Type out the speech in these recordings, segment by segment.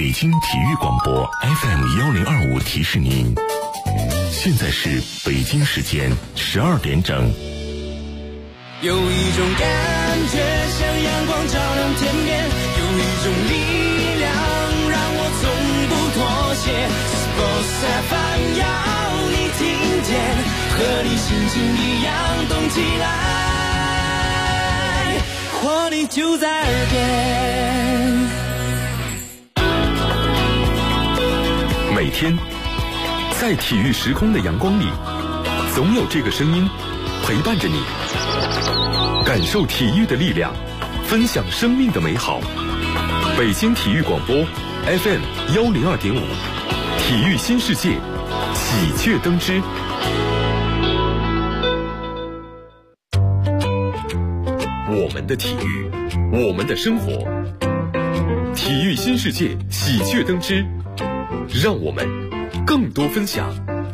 北京体育广播 FM1025提示您，现在是北京时间12点整。 有一种感觉像阳光照亮天边，有一种力量让我从不妥协。Sports FM 要你听见，和你心情一样动起来，活力就在耳边。 每天在体育时空的阳光里，总有这个声音陪伴着你，感受体育的力量，分享生命的美好。北京体育广播 FM102.5，体育新世界，喜鹊登枝。我们的体育，我们的生活，体育新世界，喜鹊登枝，让我们更多分享。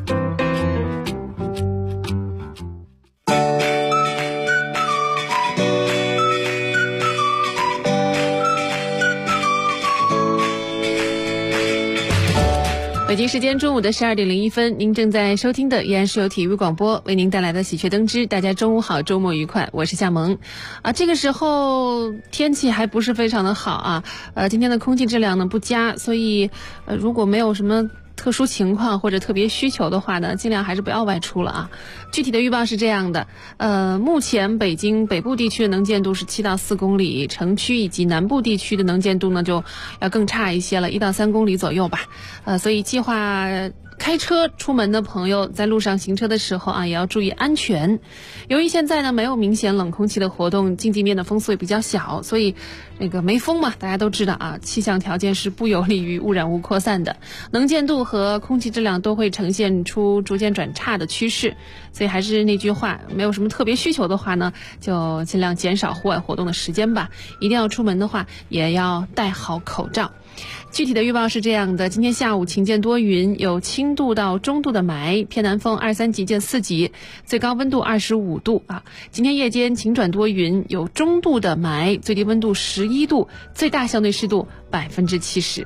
北京时间中午的12点01分，您正在收听的依然是由体育广播为您带来的喜鹊登枝。大家中午好，周末愉快，我是夏萌。这个时候天气还不是非常的好啊，今天的空气质量呢不佳，所以如果没有什么特殊情况或者特别需求的话呢，尽量还是不要外出了啊。具体的预报是这样的，目前北京北部地区的能见度是7到4公里，城区以及南部地区的能见度呢就要更差一些了，1到3公里左右吧。所以计划开车出门的朋友在路上行车的时候啊，也要注意安全。由于现在呢没有明显冷空气的活动，近地面的风速也比较小，所以这个没风嘛，大家都知道啊，气象条件是不有利于污染物扩散的，能见度和空气质量都会呈现出逐渐转差的趋势。所以还是那句话，没有什么特别需求的话呢，就尽量减少户外活动的时间吧。一定要出门的话，也要戴好口罩。具体的预报是这样的，今天下午晴间多云，有轻度到中度的霾，偏南风2、3级见4级，最高温度25度啊。今天夜间晴转多云，有中度的霾，最低温度11度，最大相对湿度70%。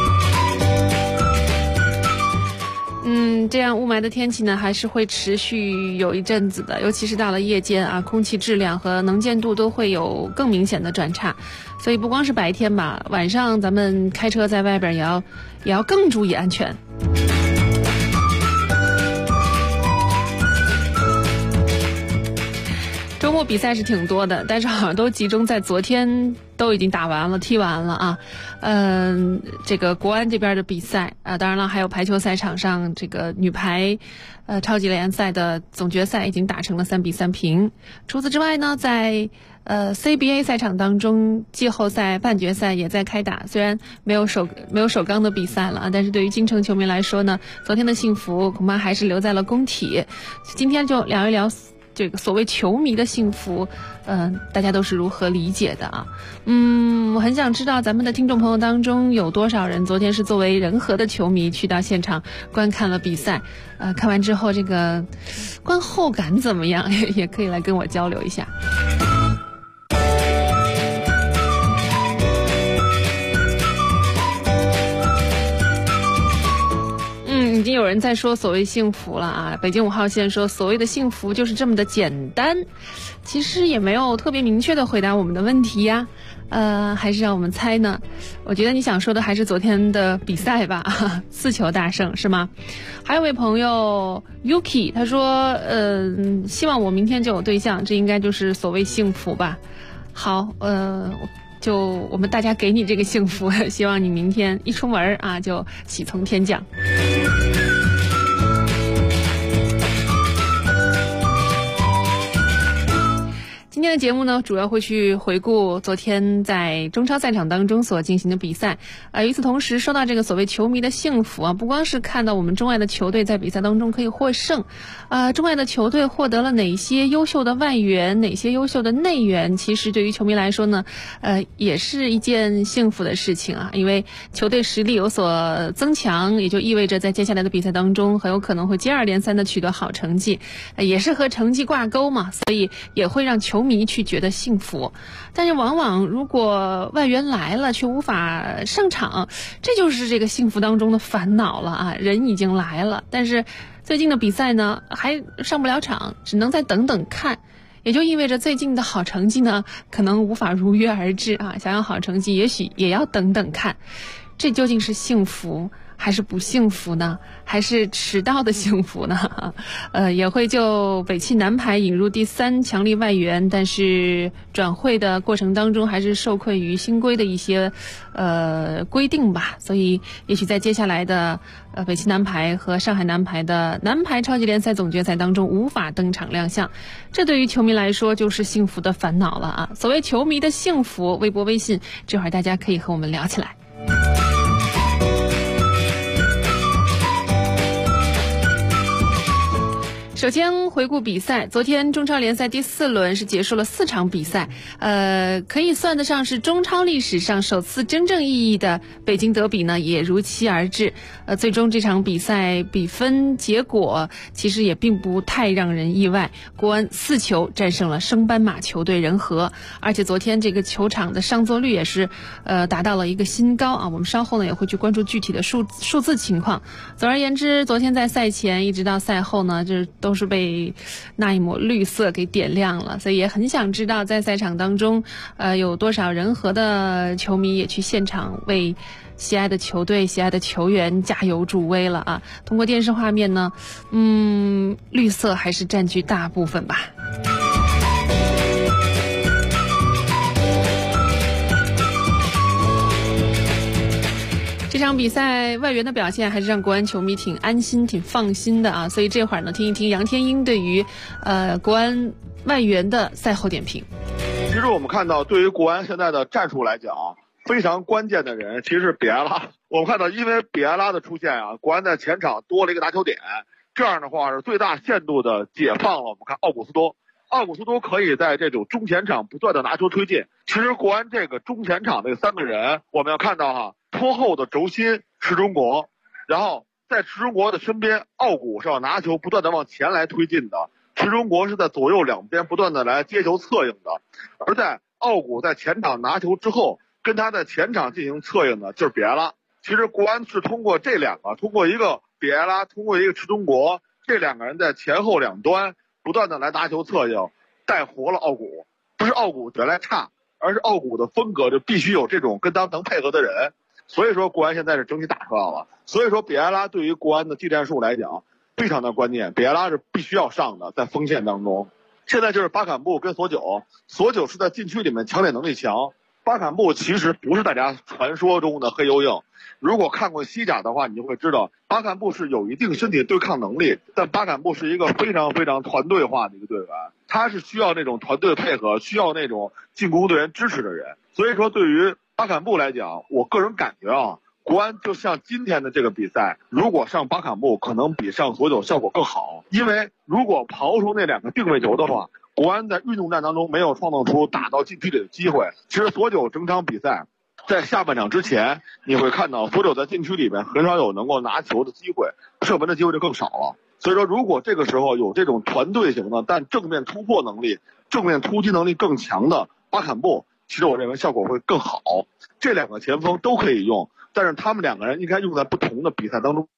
这样雾霾的天气呢，还是会持续有一阵子的，尤其是到了夜间啊，空气质量和能见度都会有更明显的转差。所以不光是白天吧，晚上咱们开车在外边也要更注意安全。周末比赛是挺多的，但是好像都集中在昨天都已经打完了、踢完了啊。这个国安这边的比赛啊，当然了，还有排球赛场上这个女排超级联赛的总决赛已经打成了3比3平。除此之外呢，在CBA 赛场当中，季后赛半决赛也在开打，虽然没有首钢的比赛了，但是对于京城球迷来说呢，昨天的幸福恐怕还是留在了工体。今天就聊一聊这个所谓球迷的幸福，大家都是如何理解的啊？我很想知道咱们的听众朋友当中有多少人昨天是作为仁和的球迷去到现场观看了比赛，看完之后这个观后感怎么样？也可以来跟我交流一下。已经有人在说所谓幸福了啊！北京5号线说所谓的幸福就是这么的简单，其实也没有特别明确的回答我们的问题呀。还是让我们猜呢？我觉得你想说的还是昨天的比赛吧，4球大胜是吗？还有位朋友 Yuki 他说，希望我明天就有对象，这应该就是所谓幸福吧。好，就我们大家给你这个幸福，希望你明天一出门啊就喜从天降。今天的节目呢，主要会去回顾昨天在中超赛场当中所进行的比赛。与此同时，说到这个所谓球迷的幸福啊，不光是看到我们中外的球队在比赛当中可以获胜，中外的球队获得了哪些优秀的外援，哪些优秀的内援，其实对于球迷来说呢，也是一件幸福的事情啊，因为球队实力有所增强，也就意味着在接下来的比赛当中很有可能会接二连三的取得好成绩，也是和成绩挂钩嘛，所以也会让球迷迷去觉得幸福。但是往往如果外援来了却无法上场，这就是这个幸福当中的烦恼了啊！人已经来了，但是最近的比赛呢还上不了场，只能再等等看。也就意味着最近的好成绩呢可能无法如约而至啊！想要好成绩也许也要等等看。这究竟是幸福还是不幸福呢？还是迟到的幸福呢？也会就北汽男排引入第3强力外援，但是转会的过程当中还是受困于新规的一些规定吧，所以也许在接下来的北汽男排和上海男排的男排超级联赛总决赛当中无法登场亮相，这对于球迷来说就是幸福的烦恼了啊！所谓球迷的幸福，微博微信这会儿大家可以和我们聊起来。首先回顾比赛，昨天中超联赛第4轮是结束了4场比赛，可以算得上是中超历史上首次真正意义的北京德比呢，也如期而至。最终这场比赛比分结果其实也并不太让人意外，国安4球战胜了升班马球队人和，而且昨天这个球场的上座率也是达到了一个新高啊。我们稍后呢也会去关注具体的数字情况。总而言之，昨天在赛前一直到赛后呢，这都是被那一抹绿色给点亮了，所以也很想知道在赛场当中有多少人和的球迷也去现场为喜爱的球队喜爱的球员加油助威了啊。通过电视画面呢绿色还是占据大部分吧。这场比赛外援的表现还是让国安球迷挺安心挺放心的啊，所以这会儿呢听一听杨天鹰对于国安外援的赛后点评。 其实我们看到对于国安现在的战术来讲，非常关键的人其实是比埃拉。我们看到因为比埃拉的出现啊，国安在前场多了一个拿球点，这样的话是最大限度的解放了我们看奥古斯多可以在这种中前场不断的拿球推进。其实国安这个中前场这3个人，我们要看到哈，拖后的轴心池中国，然后在池中国的身边，奥古是要拿球不断的往前来推进的，池中国是在左右两边不断的来接球策应的。而在奥古在前场拿球之后，跟他在前场进行策应的就是比埃拉。其实国安是通过这两个，通过一个比埃拉，通过一个池中国，这2个人在前后两端不断的来拿球策应，带活了奥古。不是奥古原来差，而是奥古的风格就必须有这种跟他能配合的人。所以说国安现在是整体打出来了。所以说比埃拉对于国安的技战术来讲非常的关键，比埃拉是必须要上的，在锋线当中。现在就是巴坎布跟索九是在禁区里面抢点能力强。巴坎布其实不是大家传说中的黑油硬，如果看过西甲的话，你就会知道巴坎布是有一定身体对抗能力，但巴坎布是一个非常非常团队化的一个队员，他是需要那种团队配合，需要那种进攻队员支持的人。所以说对于巴坎布来讲，我个人感觉啊，国安就像今天的这个比赛，如果上巴坎布可能比上索九效果更好，因为如果刨出那2个定位球的话，国安在运动战当中没有创造出打到禁区里的机会。其实索九整场比赛在下半场之前，你会看到索九在禁区里面很少有能够拿球的机会，射门的机会就更少了。所以说如果这个时候有这种团队型的但正面突破能力正面突击能力更强的巴坎布，其实我认为效果会更好。这2个前锋都可以用，但是他们2个人应该用在不同的比赛当中。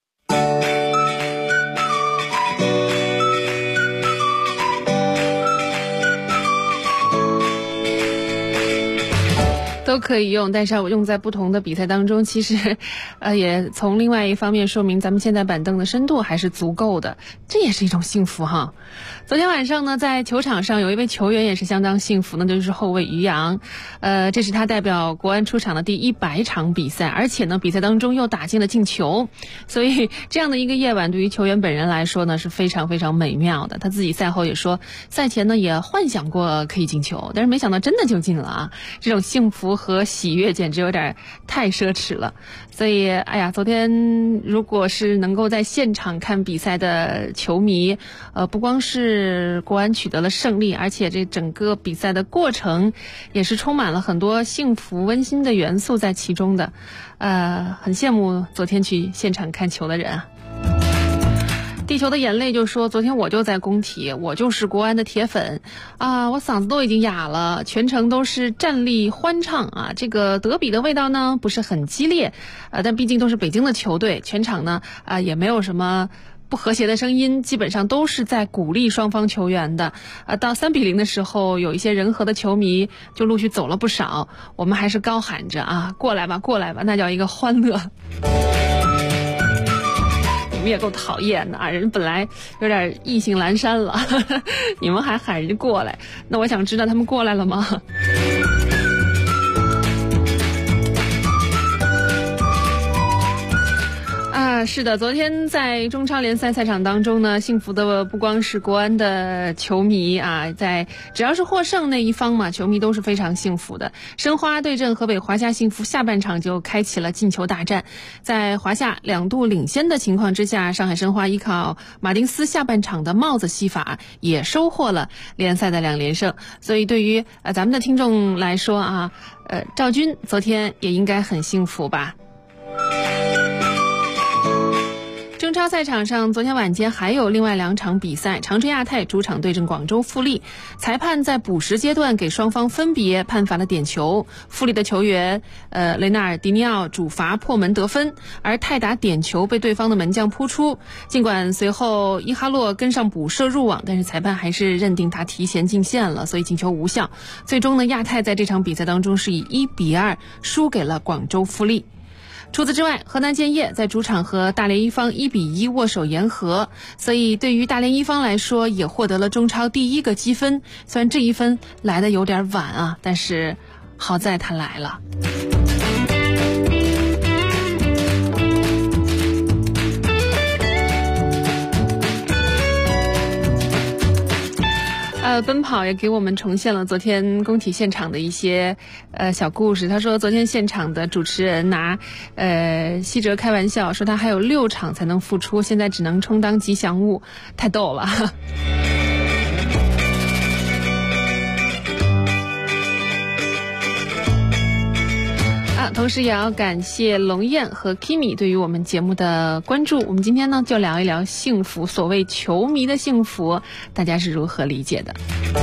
都可以用，但是要用在不同的比赛当中，其实也从另外一方面说明咱们现在板凳的深度还是足够的，这也是一种幸福哈。昨天晚上呢，在球场上有一位球员也是相当幸福，那就是后卫于洋。这是他代表国安出场的第100场比赛，而且呢比赛当中又打进了进球，所以这样的一个夜晚对于球员本人来说呢是非常非常美妙的。他自己赛后也说，赛前呢也幻想过可以进球，但是没想到真的就进了啊！这种幸福和喜悦简直有点太奢侈了。所以昨天如果是能够在现场看比赛的球迷，不光是国安取得了胜利，而且这整个比赛的过程也是充满了很多幸福温馨的元素在其中的，很羡慕昨天去现场看球的人啊。 地球的眼泪就说，昨天我就在工体，我就是国安的铁粉啊，我嗓子都已经哑了，全程都是站立欢唱啊。这个德比的味道呢不是很激烈，但毕竟都是北京的球队，全场呢也没有什么不和谐的声音，基本上都是在鼓励双方球员的。到3-0的时候，有一些仁和的球迷就陆续走了不少，我们还是高喊着啊，过来吧，过来吧，那叫一个欢乐。你们也够讨厌的啊！人本来有点意兴阑珊了，你们还喊人家过来，那我想知道他们过来了吗？是的，昨天在中超联赛赛场当中呢，幸福的不光是国安的球迷啊，在只要是获胜那一方嘛，球迷都是非常幸福的。申花对阵河北华夏幸福，下半场就开启了进球大战。在华夏2度领先的情况之下，上海申花依靠马丁斯下半场的帽子戏法，也收获了联赛的2连胜。所以对于咱们的听众来说啊，赵军昨天也应该很幸福吧。中超赛场上，昨天晚间还有另外2场比赛，长春亚泰主场对阵广州富力，裁判在补时阶段给双方分别判罚了点球，富力的球员雷纳尔迪尼奥主罚破门得分，而泰达点球被对方的门将扑出，尽管随后伊哈洛跟上补射入网，但是裁判还是认定他提前进线了，所以进球无效。最终呢，亚泰在这场比赛当中是以1-2输给了广州富力。除此之外，河南建业在主场和大连一方1-1握手言和，所以对于大连一方来说也获得了中超第1个积分。虽然这一分来得有点晚啊，但是好在他来了。奔跑也给我们重现了昨天工体现场的一些小故事。他说昨天现场的主持人拿希哲开玩笑说他还有6场才能复出，现在只能充当吉祥物，太逗了。同时也要感谢龙燕和 Kimi 对于我们节目的关注。我们今天呢就聊一聊幸福，所谓球迷的幸福，大家是如何理解的？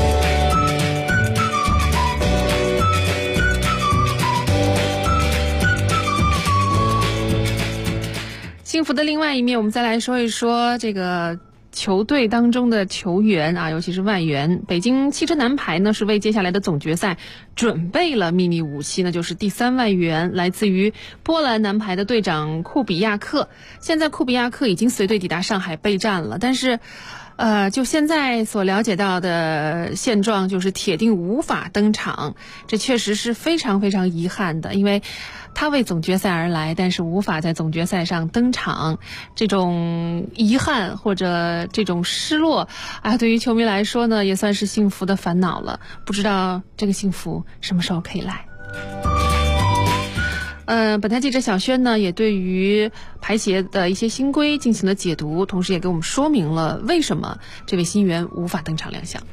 幸福的另外一面，我们再来说一说这个球队当中的球员啊，尤其是外援。北京汽车男排呢是为接下来的总决赛准备了秘密武器，那就是第3外援，来自于波兰男排的队长库比亚克。现在库比亚克已经随队抵达上海备战了，但是就现在所了解到的现状，就是铁定无法登场，这确实是非常非常遗憾的，因为他为总决赛而来，但是无法在总决赛上登场，这种遗憾或者这种失落啊，对于球迷来说呢，也算是幸福的烦恼了。不知道这个幸福什么时候可以来。本台记者小轩呢，也对于排协的一些新规进行了解读，同时也给我们说明了为什么这位新援无法登场亮相。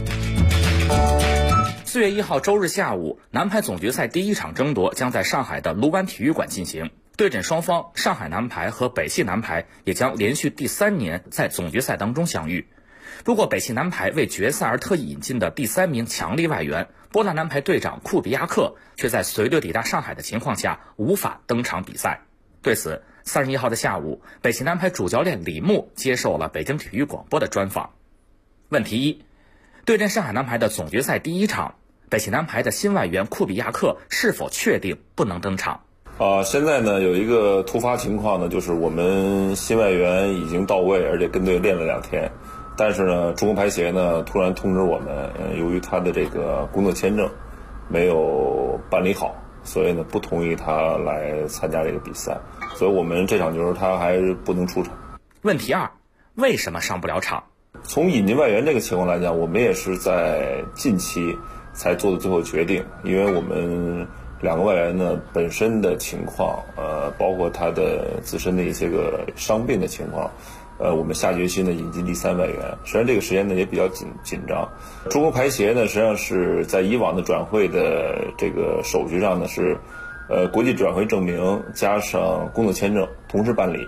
4月1号周日下午，男排总决赛第1场争夺将在上海的卢湾体育馆进行。对阵双方，上海男排和北汽男排也将连续第3年在总决赛当中相遇。不过，北汽男排为决赛而特意引进的第3名强力外援波兰男排队长库比亚克，却在随队抵达上海的情况下无法登场比赛。对此，31号的下午，北汽男排主教练李牧接受了北京体育广播的专访。问题1：对阵上海男排的总决赛第1场，北汽男排的新外援库比亚克是否确定不能登场？ 现在呢有一个突发情况呢，就是我们新外援已经到位，而且跟队练了2天。但是呢，中国排协呢突然通知我们，由于他的这个工作签证没有办理好，所以呢不同意他来参加这个比赛，所以我们这场球他还是不能出场。 问题2：为什么上不了场？ 从引进外援这个情况来讲，我们也是在近期才做的最后决定，因为我们2个外援呢本身的情况，包括他的自身的一些个伤病的情况。我们下决心呢引进第3外援，实际上这个时间呢也比较紧张。中国排协呢实际上是在以往的转会的这个手续上呢是，国际转会证明加上工作签证同时办理，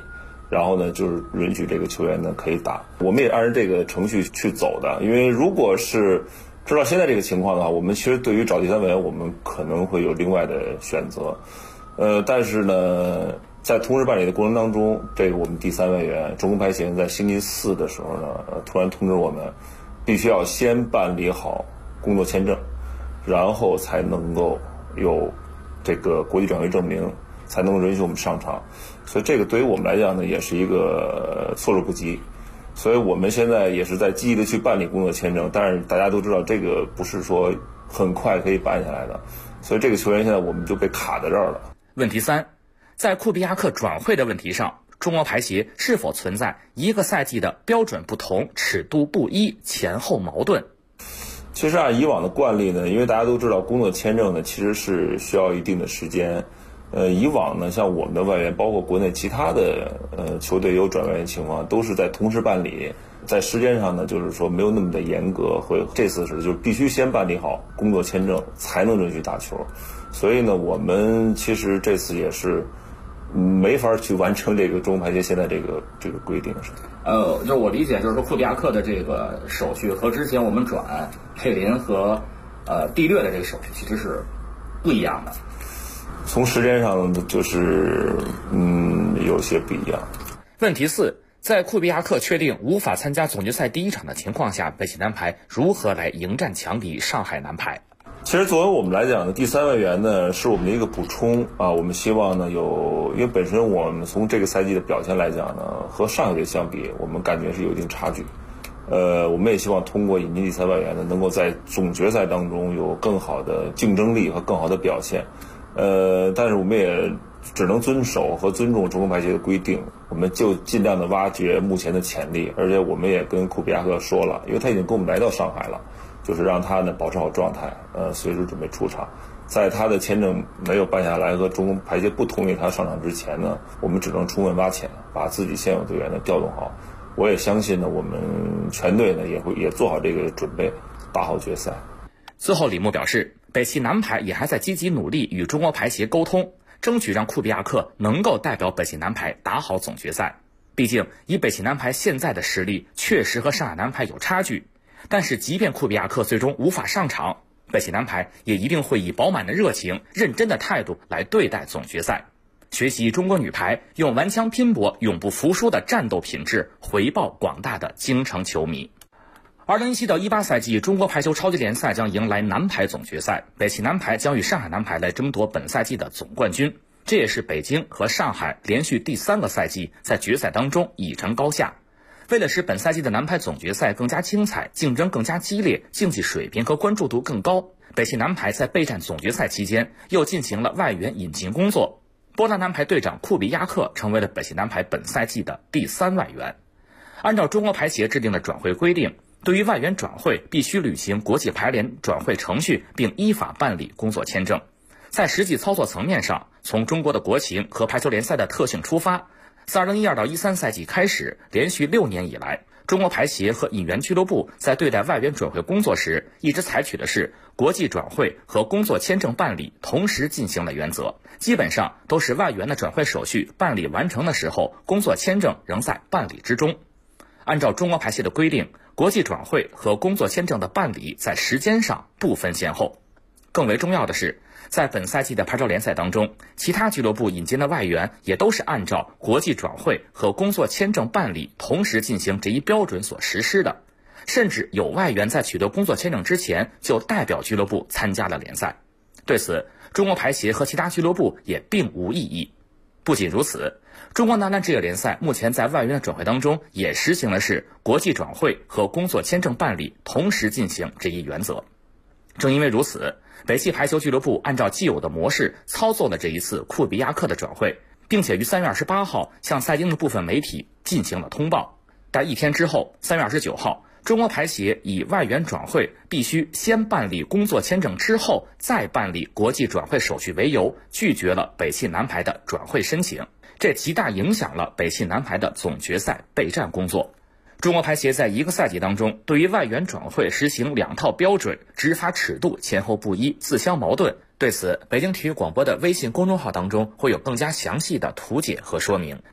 然后呢就是允许这个球员呢可以打。我们也按照这个程序去走的，因为如果是知道现在这个情况的话，我们其实对于找第三委员我们可能会有另外的选择，但是呢在同时办理的过程当中，这个我们第三委员中国排协在星期4的时候呢，突然通知我们，必须要先办理好工作签证，然后才能够有这个国际转会证明，才能允许我们上场。所以这个对于我们来讲呢，也是一个措手不及。所以我们现在也是在积极的去办理工作签证，但是大家都知道这个不是说很快可以办下来的，所以这个球员现在我们就被卡在这儿了。 问题3，在库比亚克转会的问题上，中国排协是否存在一个赛季的标准不同、尺度不一、前后矛盾？ 其实按以往的惯例呢，因为大家都知道工作签证呢其实是需要一定的时间。以往呢，像我们的外援，包括国内其他的球队有转外援情况，都是在同时办理，在时间上呢，就是说没有那么的严格。这次是就是必须先办理好工作签证，才能允许打球。所以呢，我们其实这次也是没法去完成这个中国排协现在这个规定是。 就我理解，就是说库比亚克的这个手续和之前我们转佩林和蒂略的这个手续其实是不一样的。 从时间上就是有些不一样。 问题4，在库比亚克确定无法参加总决赛第1场的情况下，北汽男排如何来迎战强敌上海男排？ 其实作为我们来讲呢，第三外援呢是我们的一个补充啊。我们希望呢因为本身我们从这个赛季的表现来讲呢，和上一届相比，我们感觉是有一定差距。我们也希望通过引进第三外援呢，能够在总决赛当中有更好的竞争力和更好的表现。但是我们也只能遵守和尊重中国排协的规定，我们就尽量的挖掘目前的潜力。而且我们也跟库比亚克说了，因为他已经跟我们来到上海了，就是让他呢保持好状态，随时准备出场。在他的签证没有办下来和中国排协不同意他上场之前呢，我们只能充分挖潜，把自己现有队员呢调动好。我也相信呢，我们全队呢也做好这个准备，打好决赛。 最后，李牧表示，北汽男排也还在积极努力与中国排协沟通，争取让库比亚克能够代表北汽男排打好总决赛。毕竟以北汽男排现在的实力，确实和上海男排有差距。但是即便库比亚克最终无法上场，北汽男排也一定会以饱满的热情、认真的态度来对待总决赛，学习中国女排用顽强拼搏、永不服输的战斗品质，回报广大的京城球迷。2017到18赛季中国排球超级联赛将迎来男排总决赛，北汽男排将与上海男排来争夺本赛季的总冠军。这也是北京和上海连续第3个赛季在决赛当中一争高下。为了使本赛季的男排总决赛更加精彩，竞争更加激烈，竞技水平和关注度更高，北汽男排在备战总决赛期间又进行了外援引进工作。波兰男排队长库比亚克成为了北汽男排本赛季的第3外援。按照中国排协制定的转会规定，对于外援转会必须履行国际排联转会程序，并依法办理工作签证。在实际操作层面上，从中国的国情和排球联赛的特性出发，自2012到13赛季开始，连续6年以来，中国排协和引援俱乐部在对待外援转会工作时，一直采取的是国际转会和工作签证办理同时进行的原则，基本上都是外援的转会手续办理完成的时候，工作签证仍在办理之中。按照中国排协的规定，国际转会和工作签证的办理在时间上不分先后。更为重要的是，在本赛季的牌照联赛当中，其他俱乐部引进的外援也都是按照国际转会和工作签证办理同时进行这一标准所实施的，甚至有外援在取得工作签证之前就代表俱乐部参加了联赛。对此，中国排协和其他俱乐部也并无异议。不仅如此，中国男篮职业联赛目前在外援的转会当中也实行的是国际转会和工作签证办理同时进行这一原则。正因为如此，北汽排球俱乐部按照既有的模式操作了这一次库比亚克的转会，并且于3月28号向赛经的部分媒体进行了通报。但一天之后，3月29号，中国排协以外援转会必须先办理工作签证之后再办理国际转会手续为由，拒绝了北汽男排的转会申请，这极大影响了北汽男排的总决赛备战工作。中国排协在一个赛季当中对于外援转会实行2套标准，执法尺度前后不一，自相矛盾。对此，北京体育广播的微信公众号当中会有更加详细的图解和说明。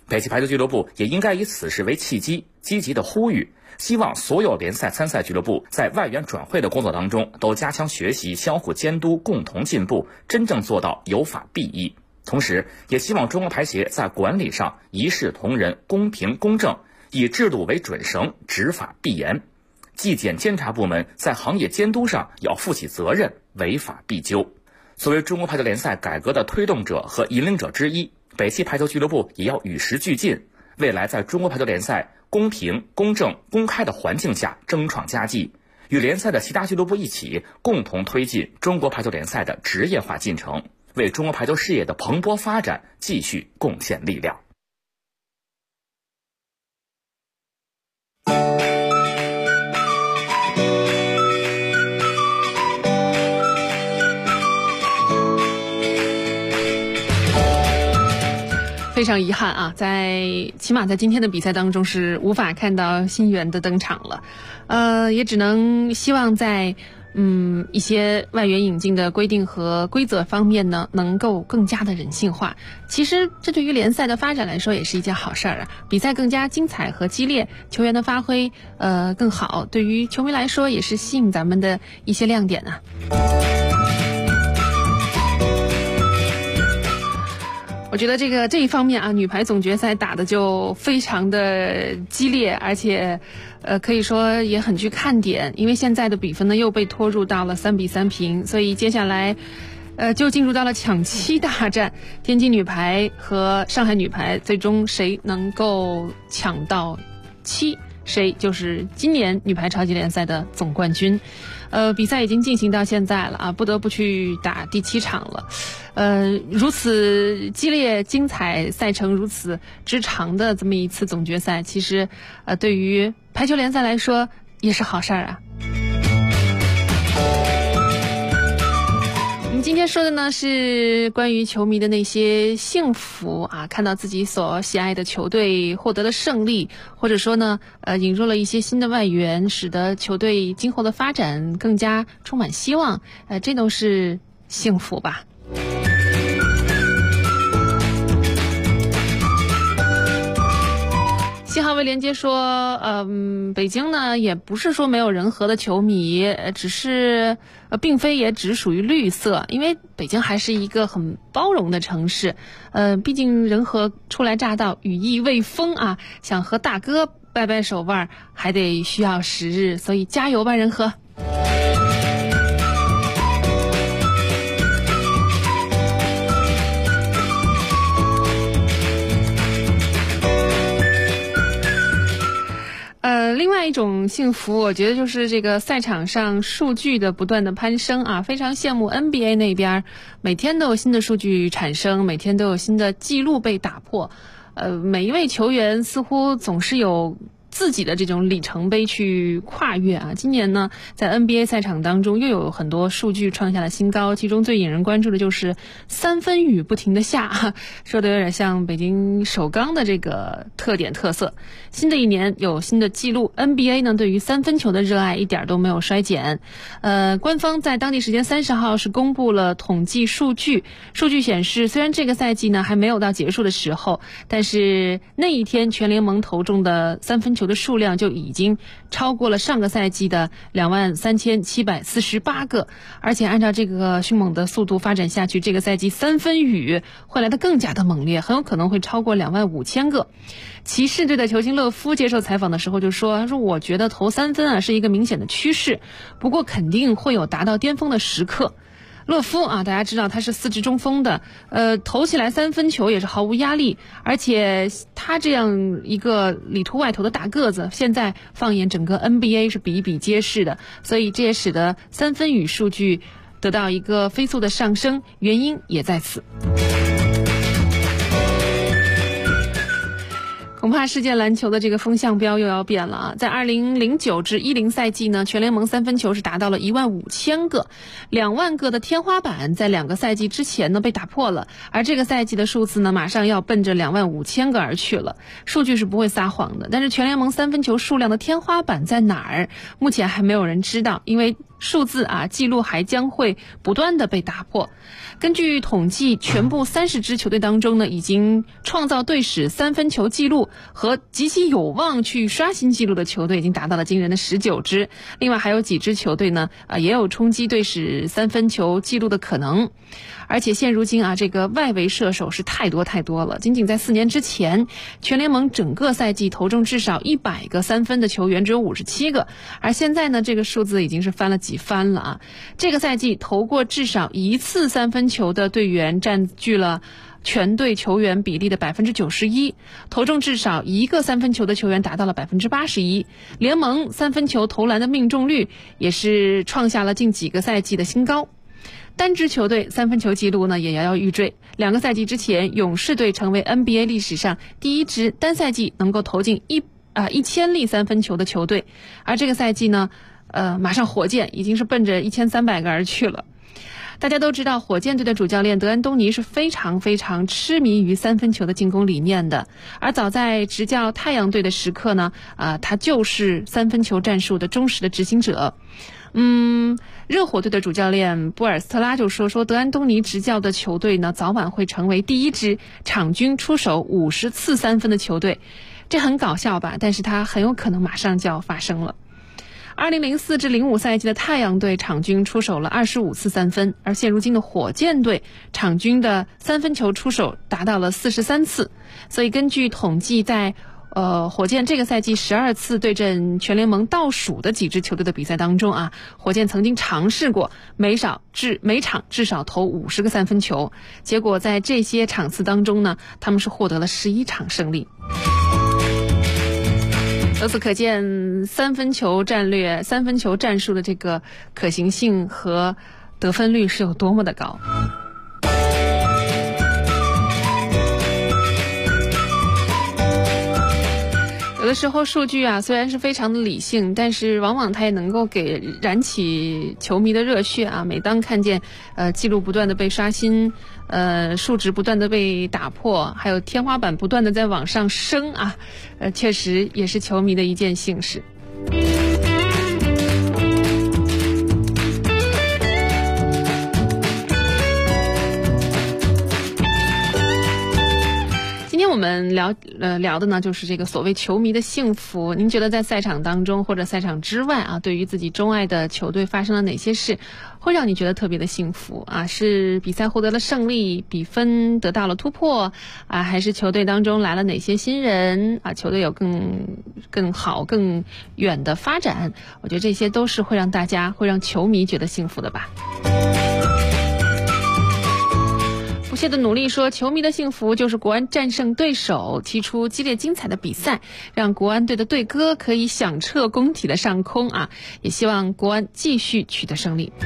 北汽排球俱乐部也应该以此事为契机，积极的呼吁，希望所有联赛参赛俱乐部在外援转会的工作当中都加强学习，相互监督，共同进步，真正做到有法必依。同时也希望中国排协在管理上一视同仁，公平公正，以制度为准绳，执法必严。纪检监察部门在行业监督上要负起责任，违法必究。作为中国排球联赛改革的推动者和引领者之一，北汽排球俱乐部也要与时俱进，未来在中国排球联赛公平、公正、公开的环境下争创佳绩，与联赛的其他俱乐部一起共同推进中国排球联赛的职业化进程，为中国排球事业的蓬勃发展继续贡献力量。 非常遗憾啊，起码在今天的比赛当中是无法看到新援的登场了，也只能希望在一些外援引进的规定和规则方面呢，能够更加的人性化。其实这对于联赛的发展来说也是一件好事儿啊，比赛更加精彩和激烈，球员的发挥更好，对于球迷来说也是吸引咱们的一些亮点啊。我觉得这一方面啊，女排总决赛打的就非常的激烈，而且可以说也很具看点，因为现在的比分呢又被拖入到了3-3平，所以接下来就进入到了抢七大战，天津女排和上海女排最终谁能够抢到7，谁就是今年女排超级联赛的总冠军。比赛已经进行到现在了啊，不得不去打第7场了。如此激烈精彩，赛程如此之长的这么一次总决赛，其实对于排球联赛来说也是好事儿啊。我们今天说的呢是关于球迷的那些幸福啊，看到自己所喜爱的球队获得了胜利，或者说呢引入了一些新的外援，使得球队今后的发展更加充满希望，这都是幸福吧。信号未连接说，北京呢也不是说没有人和的球迷，只是并非也只属于绿色，因为北京还是一个很包容的城市，毕竟人和初来乍到，羽翼未丰啊，想和大哥掰掰手腕还得需要时日，所以加油吧，人和。另外一种幸福，我觉得就是这个赛场上数据的不断的攀升啊，非常羡慕 NBA 那边，每天都有新的数据产生，每天都有新的记录被打破，每一位球员似乎总是有自己的这种里程碑去跨越啊。今年呢，在 NBA 赛场当中又有很多数据创下了新高，其中最引人关注的就是3分雨不停的下，说的有点像北京首钢的这个特色。新的一年有新的记录， NBA 呢对于3分球的热爱一点都没有衰减。官方在当地时间30号是公布了统计数据显示，虽然这个赛季呢还没有到结束的时候，但是那一天全联盟投中的3分球的数量就已经超过了上个赛季的23748个，而且按照这个迅猛的速度发展下去，这个赛季3分雨会来得更加的猛烈，很有可能会超过25000个。骑士队的球星勒夫接受采访的时候就说，他说我觉得投3分啊是一个明显的趋势，不过肯定会有达到巅峰的时刻。勒夫啊，大家知道他是4支中锋的，投起来3分球也是毫无压力，而且他这样一个里突外投的大个子，现在放眼整个 NBA 是比比皆是的，所以这也使得3分雨数据得到一个飞速的上升，原因也在此。恐怕世界篮球的这个风向标又要变了啊！在2009至10赛季呢，全联盟3分球是达到了15000个，2万个的天花板在2个赛季之前呢被打破了，而这个赛季的数字呢马上要奔着25000个而去了。数据是不会撒谎的，但是全联盟3分球数量的天花板在哪儿，目前还没有人知道，因为数字啊，记录还将会不断的被打破。根据统计，全部30支球队当中呢，已经创造队史3分球记录和极其有望去刷新记录的球队已经达到了惊人的19支。另外还有几支球队呢，也有冲击队史3分球记录的可能。而且现如今啊，这个外围射手是太多了。仅仅在4年之前，全联盟整个赛季投中至少100个3分的球员只有57个，而现在呢，这个数字已经是翻了几番了啊！这个赛季投过至少1次3分球的队员占据了全队球员比例的91%，投中至少1个3分球的球员达到了81%，联盟3分球投篮的命中率也是创下了近几个赛季的新高。单支球队3分球记录呢也摇摇欲坠，2个赛季之前，勇士队成为 NBA 历史上第一支单赛季能够投进1000粒3分球的球队，而这个赛季呢，马上火箭已经是奔着1300个而去了。大家都知道，火箭队的主教练德安东尼是非常痴迷于3分球的进攻理念的，而早在执教太阳队的时刻呢，他就是3分球战术的忠实的执行者。热火队的主教练波尔斯特拉就说德安东尼执教的球队呢，早晚会成为第一支场均出手50次3分的球队。这很搞笑吧，但是它很有可能马上就要发生了。2004至05赛季的太阳队场均出手了25次3分，而现如今的火箭队场均的3分球出手达到了43次。所以根据统计，在火箭这个赛季12次对阵全联盟倒数的几支球队的比赛当中啊，火箭曾经尝试过每场至少投50个3分球，结果在这些场次当中呢，他们是获得了11场胜利。由此可见，3分球战术的这个可行性和得分率是有多么的高。有的时候数据啊虽然是非常的理性，但是往往它也能够燃起球迷的热血啊。每当看见记录不断的被刷新，数值不断的被打破，还有天花板不断的在往上升啊，确实也是球迷的一件幸事。我们聊的呢，就是这个所谓球迷的幸福。您觉得在赛场当中或者赛场之外啊，对于自己钟爱的球队发生了哪些事，会让你觉得特别的幸福啊？是比赛获得了胜利，比分得到了突破啊，还是球队当中来了哪些新人啊？球队有更好、更远的发展？我觉得这些都是会让球迷觉得幸福的吧。不懈的努力说，球迷的幸福就是国安战胜对手，踢出激烈精彩的比赛，让国安队的队歌可以响彻工体的上空啊！也希望国安继续取得胜利。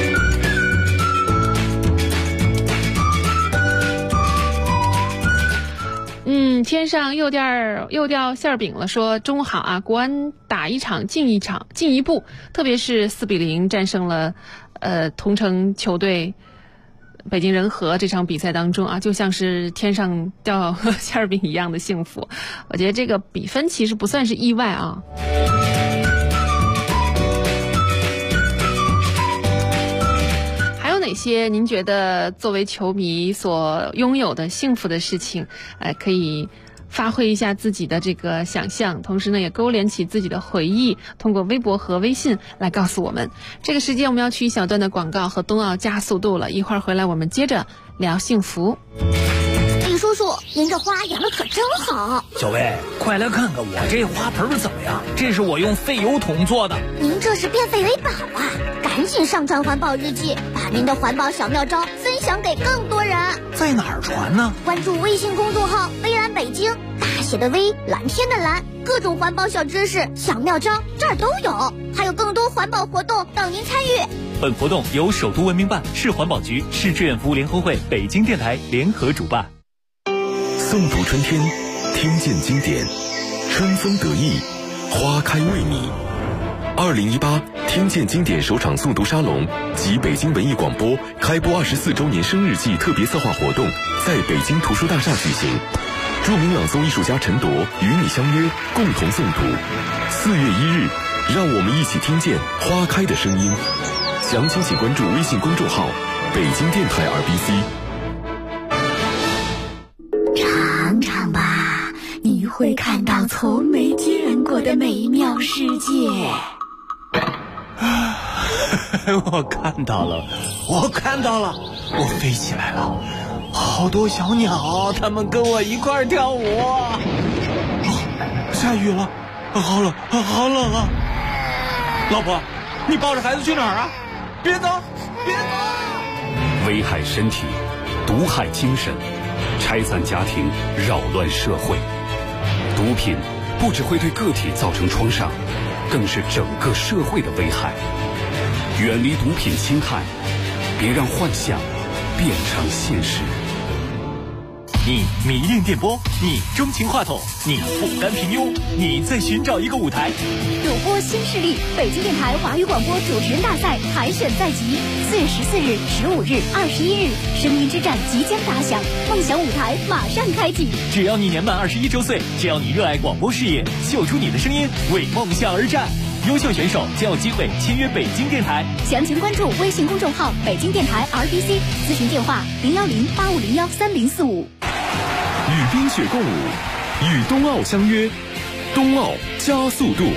天上又掉馅饼了，说中午好啊，国安打一场进一步，特别是4-0战胜了同城球队北京人和这场比赛当中啊，就像是天上掉馅饼一样的幸福。我觉得这个比分其实不算是意外啊。还有哪些您觉得作为球迷所拥有的幸福的事情，可以发挥一下自己的这个想象，同时呢也勾连起自己的回忆，通过微博和微信来告诉我们。这个时间我们要去一小段的广告和冬奥加速度了，一会儿回来我们接着聊幸福。 李叔叔，您这花养的可真好。 小薇，快来看看我这花盆怎么样？这是我用废油桶做的。 您这是变废为宝啊！赶紧上传环保日记，把您的环保小妙招分享给更多人。 在哪儿传呢？ 关注微信公众号微蓝北京，大写的微，蓝天的蓝，各种环保小知识、小妙招这儿都有，还有更多环保活动等您参与。 本活动由首都文明办、市环保局、市志愿服务联合会、北京电台联合主办。 诵读春天，听见经典，春风得意，花开为你。2018听见经典首场诵读沙龙及北京文艺广播开播24周年生日季特别策划活动在北京图书大厦举行，著名朗诵艺术家陈铎与你相约，共同诵读。4月1日， 让我们一起听见花开的声音。详情请关注微信公众号北京电台 RBC。 尝尝吧，你会看到从没见过的美妙世界。 我看到了，我飞起来了，好多小鸟，它们跟我一块跳舞。下雨了，好冷啊！老婆，你抱着孩子去哪儿啊？别走！ 危害身体，毒害精神，拆散家庭，扰乱社会。毒品不只会对个体造成创伤，更是整个社会的危害。远离毒品侵害，别让幻想变成现实。 你迷恋电波，你钟情话筒，你不甘平庸，你在寻找一个舞台。 主播新势力，北京电台华语广播主持人大赛海选在即，4月14日、15日、21日，声音之战即将打响，梦想舞台马上开启。 只要你年满21周岁，只要你热爱广播事业，秀出你的声音，为梦想而战。优秀选手将有机会签约北京电台。 详情关注微信公众号北京电台 RBC， 咨询电话010-8501-3045。 与冰雪共舞，与冬奥相约，冬奥加速度。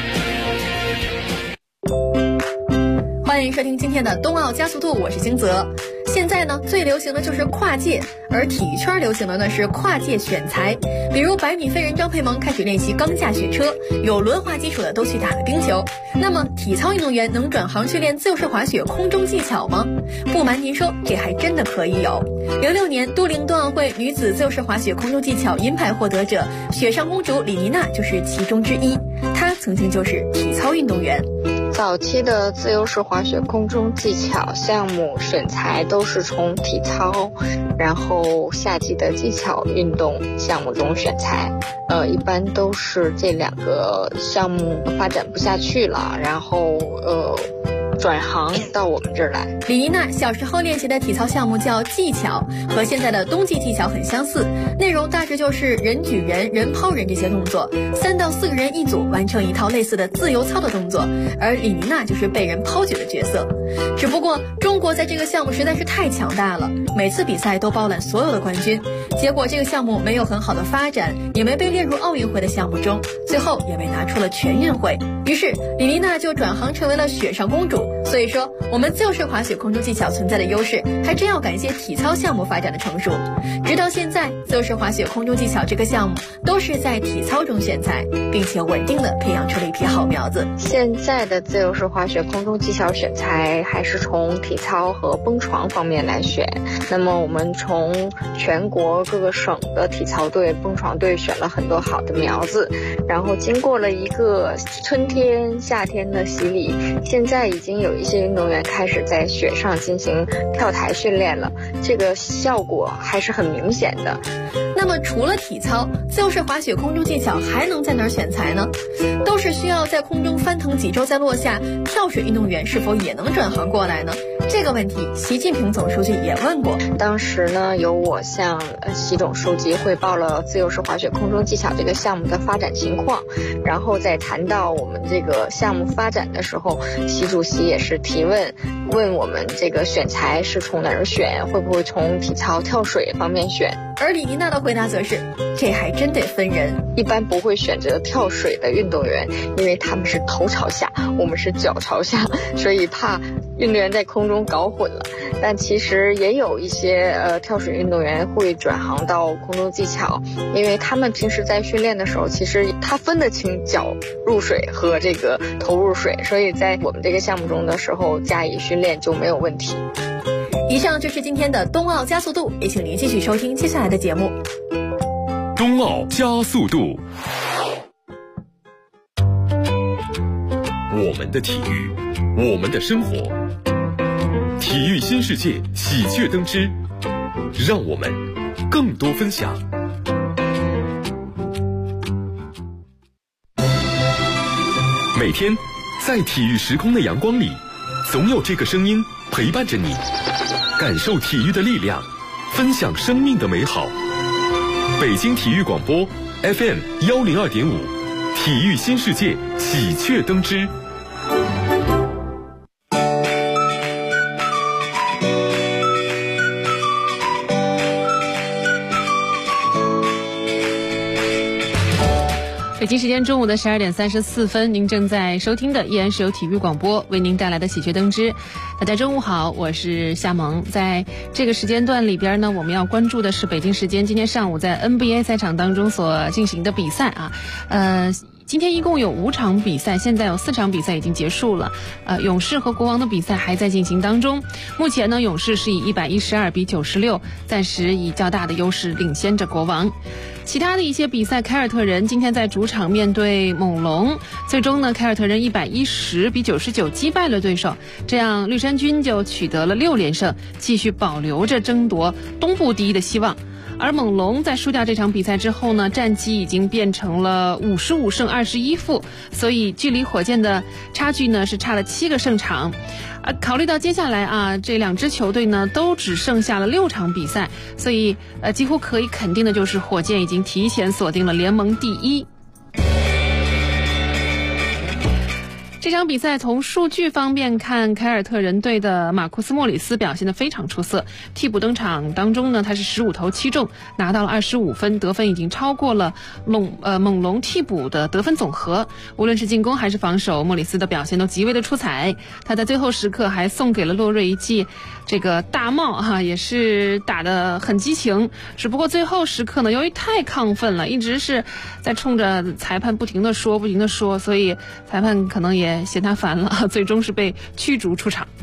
欢迎收听今天的冬奥加速度，我是星泽。现在呢，最流行的就是跨界，而体育圈流行的呢是跨界选材。比如100米飞人张佩萌开始练习钢架雪车，有轮滑基础的都去打了冰球。那么体操运动员能转行去练自由式滑雪空中技巧吗？不瞒您说，这还真的可以有。06年都灵冬奥会女子自由式滑雪空中技巧银牌获得者雪上公主李妮娜就是其中之一，她曾经就是体操运动员。 早期的自由式滑雪空中技巧项目选材都是从体操，然后夏季的技巧运动项目中选材，一般都是这2个项目发展不下去了，然后转行到我们这儿来。 李妮娜小时候练习的体操项目叫技巧，和现在的冬季技巧很相似，内容大致就是人举人、人抛人这些动作，3到4个人一组完成一套类似的自由操的动作，而李妮娜就是被人抛举的角色。只不过中国在这个项目实在是太强大了，每次比赛都包揽所有的冠军，结果这个项目没有很好的发展，也没被列入奥运会的项目中，最后也被拿出了全运会。于是李妮娜就转行成为了雪上公主。所以说我们自由式滑雪空中技巧存在的优势还真要感谢体操项目发展的成熟。直到现在，自由式滑雪空中技巧这个项目都是在体操中选材，并且稳定的培养出了一批好苗子。 现在的自由式滑雪空中技巧选材还是从体操和蹦床方面来选，那么我们从全国各个省的体操队、蹦床队选了很多好的苗子，然后经过了一个春天夏天的洗礼，现在已经有一些运动员开始在雪上进行跳台训练了，这个效果还是很明显的。 那么除了体操，自由式滑雪空中技巧还能在哪儿选材呢？都是需要在空中翻腾几周再落下，跳水运动员是否也能转行过来呢？这个问题习近平总书记也问过。 当时呢，由我向习总书记汇报了自由式滑雪空中技巧这个项目的发展情况，然后在谈到我们这个项目发展的时候，习主席也是提问我们这个选材是从哪儿选，会不会从体操跳水方面选。 而李妮娜的回答则是，这还真得分人， 一般不会选择跳水的运动员，因为他们是头朝下，我们是脚朝下，所以怕运动员在空中搞混了。但其实也有一些跳水运动员会转行到空中技巧，因为他们平时在训练的时候，其实他分得清脚入水和这个头入水，所以在我们这个项目中的时候加以训练就没有问题。 以上就是今天的冬奥加速度，也请您继续收听接下来的节目。 冬奥加速度，我们的体育，我们的生活，体育新世界喜鹊登枝，让我们更多分享。每天在体育时空的阳光里，总有这个声音陪伴着你，感受体育的力量，分享生命的美好。北京体育广播 FM102.5， 体育新世界喜鹊登枝。 北京时间中午的12点34分，您正在收听的依然是由体育广播为您带来的喜鹊登枝。大家中午好，我是夏萌。在这个时间段里边呢，我们要关注的是北京时间今天上午在 NBA 赛场当中所进行的比赛啊。今天一共有5场比赛，现在有4场比赛已经结束了。勇士和国王的比赛还在进行当中。目前呢，勇士是以112比96，暂时以较大的优势领先着国王。其他的一些比赛，凯尔特人今天在主场面对猛龙，最终呢，凯尔特人110比99击败了对手，这样绿衫军就取得了6连胜，继续保留着争夺东部第一的希望。而猛龙在输掉这场比赛之后呢，战绩已经变成了55胜21负，所以距离火箭的差距呢是差了7个胜场。考虑到接下来啊，这2支球队呢都只剩下了6场比赛，所以几乎可以肯定的就是火箭已经提前锁定了联盟第1。这场比赛从数据方面看，凯尔特人队的马库斯·莫里斯表现得非常出色，替补登场当中呢，他是15投7中，拿到了25分，得分已经超过了猛龙替补的得分总和。无论是进攻还是防守，莫里斯的表现都极为的出彩。他在最后时刻还送给了洛瑞一记这个大帽哈，也是打得很激情。只不过最后时刻呢，由于太亢奋了，一直是在冲着裁判不停地说，所以裁判可能也嫌他烦了，最终是被驱逐出场。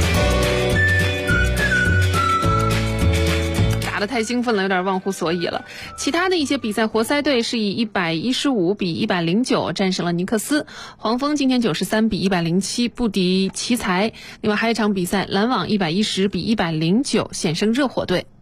打得太兴奋了，有点忘乎所以了。其他的一些比赛，活塞队是以115比109战胜了尼克斯，黄蜂今天93比107不敌奇才。另外还有一场比赛，篮网110比109险胜热火队。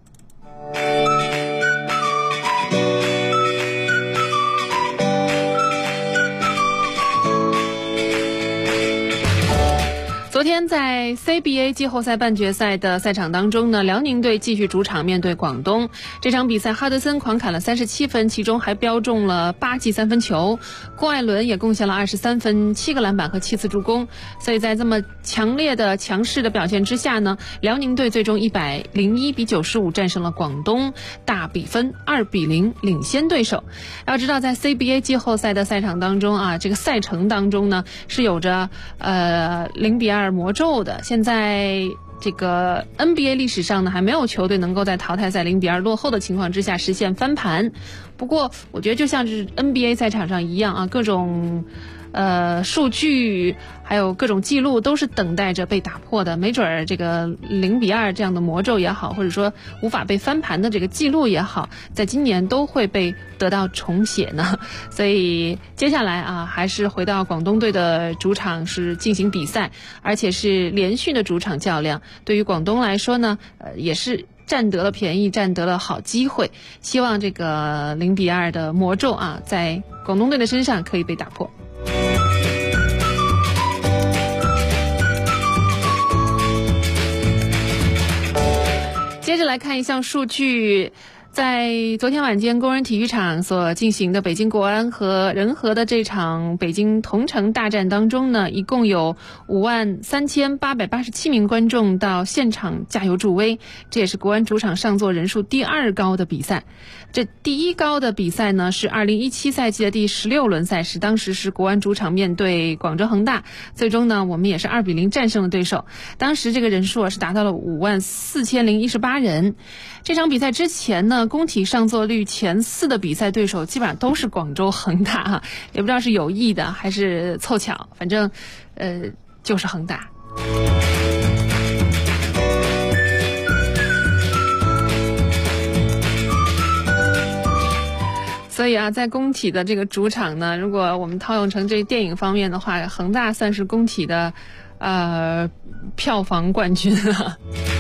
昨天在 CBA 季后赛半决赛的赛场当中呢，辽宁队继续主场面对广东。这场比赛哈德森狂砍了37分，其中还标中了8记3分球，郭艾伦也贡献了23分、7个篮板和7次助攻。所以在这么强势的表现之下呢，辽宁队最终101比95战胜了广东，大比分2比0领先对手。要知道在 CBA 季后赛的赛场当中啊，这个赛程当中呢是有着0比2魔咒的。现在这个 NBA 历史上呢，还没有球队能够在淘汰赛0比2落后的情况之下实现翻盘。不过我觉得就像是 NBA 赛场上一样啊，各种数据还有各种记录都是等待着被打破的，没准儿这个0比2这样的魔咒也好，或者说无法被翻盘的这个记录也好，在今年都会被得到重写呢。所以接下来啊，还是回到广东队的主场是进行比赛，而且是连续的主场较量。对于广东来说呢，也是占得了便宜，占得了好机会。希望这个0比2的魔咒啊，在广东队的身上可以被打破。接着来看一项数据，在昨天晚间工人体育场所进行的北京国安和人和的这场北京同城大战当中呢，一共有53887名观众到现场加油助威，这也是国安主场上座人数第2高的比赛。这第1高的比赛呢是2017赛季的第16轮赛事，当时是国安主场面对广州恒大，最终呢我们也是2比0战胜了对手，当时这个人数是达到了54018人。这场比赛之前呢，工体上座率前4的比赛对手基本上都是广州恒大哈，也不知道是有意的还是凑巧，反正就是恒大。所以啊，在工体的这个主场呢，如果我们套用成这电影方面的话，恒大算是工体的票房冠军啊。